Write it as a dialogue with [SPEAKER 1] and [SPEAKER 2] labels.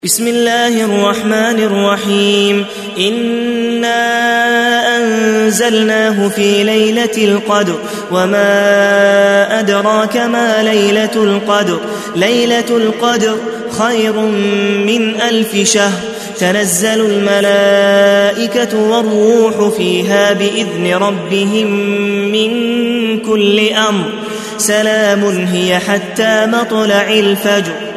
[SPEAKER 1] بسم الله الرحمن الرحيم إنا أنزلناه في ليلة القدر وما أدراك ما ليلة القدر ليلة القدر خير من 1000 شهر تنزل الملائكة والروح فيها بإذن ربهم من كل أمر سلام هي حتى مطلع الفجر